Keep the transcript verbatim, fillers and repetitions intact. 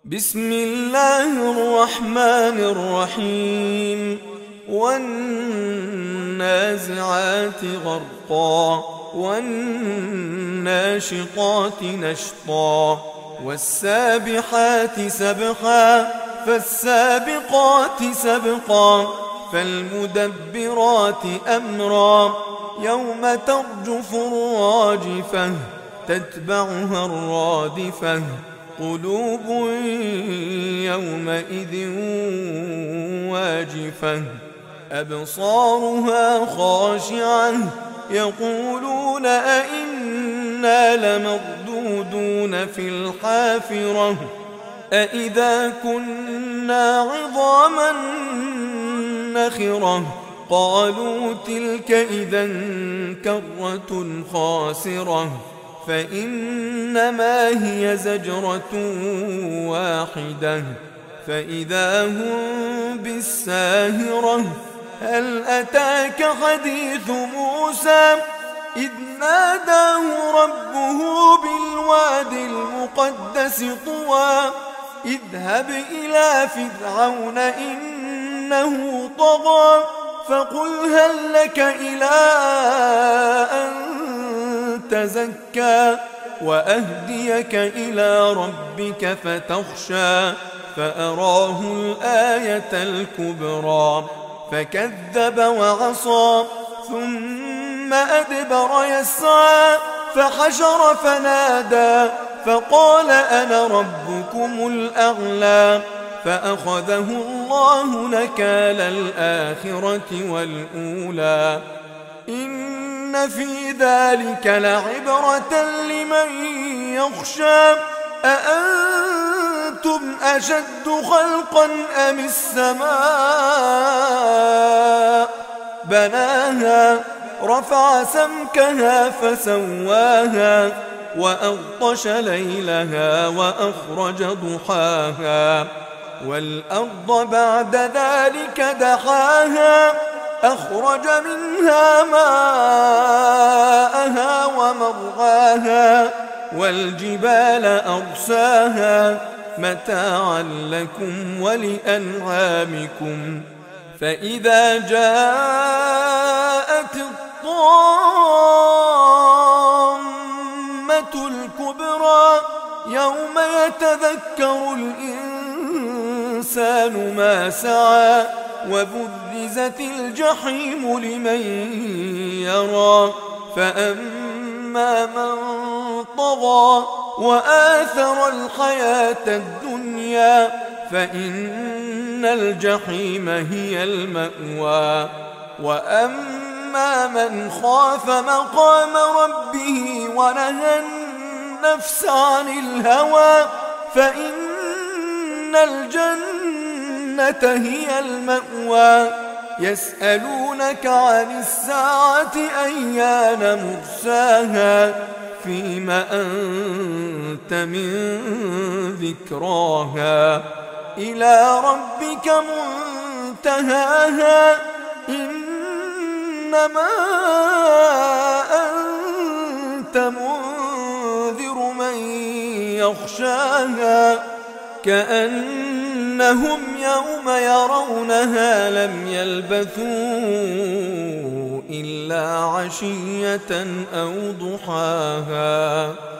بسم الله الرحمن الرحيم والنازعات غرقا والناشطات نشطا والسابحات سبحا فالسابقات سبقا فالمدبرات أمرا يوم ترجف الراجفة تتبعها الرادفة قلوب يومئذ واجفة أبصارها خاشعة يقولون أئنا لمردودون في الحافرة أئذا كنا عظاما نخرة قالوا تلك إذا كرة خاسرة فإنما هي زجرة واحدة فإذا هم بالساهرة هل أتاك حديث موسى إذ ناداه ربه بالواد المقدس طوى اذهب إلى فرعون إنه طغى فقل هل لك إلى أن تزكى وأهديك إلى ربك فتخشى فأراه الآية الكبرى فكذب وعصى ثم أدبر يسعى فحشر فنادى فقال أنا ربكم الأعلى فأخذه الله نكال الآخرة والأولى إن في ذلك لعبرة لمن يخشى أأنتم أشد خلقا أم السماء بناها رفع سمكها فسواها وأغطش ليلها وأخرج ضحاها والأرض بعد ذلك دحاها أخرج منها ماءها ومرعاها والجبال أرساها متاعا لكم ولأنعامكم فإذا جاءت الطامة الكبرى يوم يتذكر الإنسان ما سعى وبرزت الجحيم لمن يرى فأما من طغى وآثر الحياة الدنيا فإن الجحيم هي المأوى وأما من خاف مقام ربه ونهى النفس عن الهوى فإن الجنة هي المأوى يسألونك عن الساعة أيان مرساها فيم أنت من ذكراها إلى ربك منتهاها إنما أنت منذر من يخشاها كأنهم يوم يرونها لم يلبثوا إلا عشية أو ضحاها.